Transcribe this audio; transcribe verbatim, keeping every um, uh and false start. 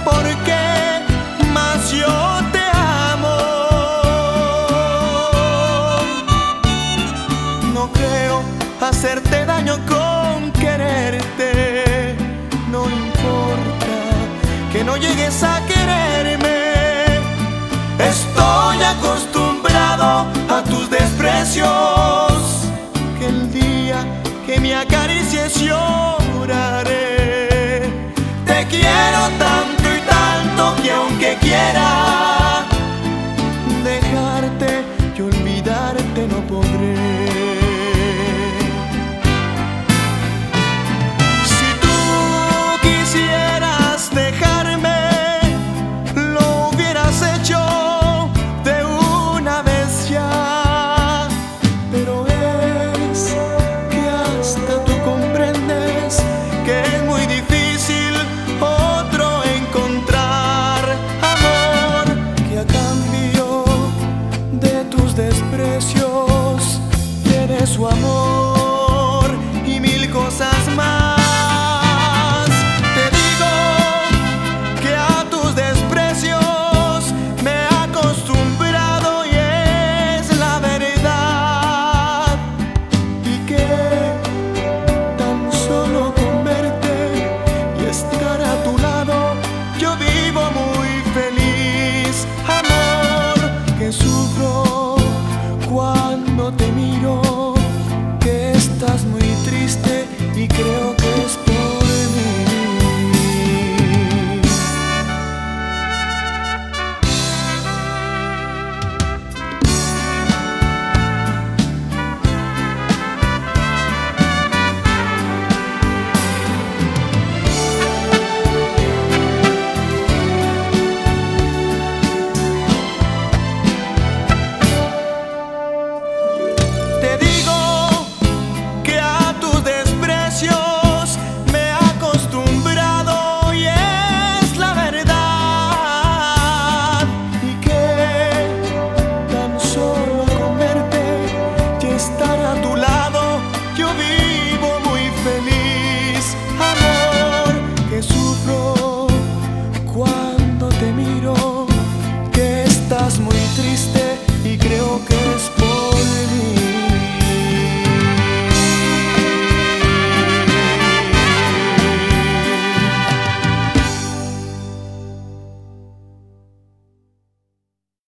por qué, mas yo te amo. No creo hacerte daño con quererte. No importa que no llegues a quererme. Estoy acostumbrado a tus desprecios, que el día que me acaricies lloraré. Te quiero tanto y tanto que aunque quiera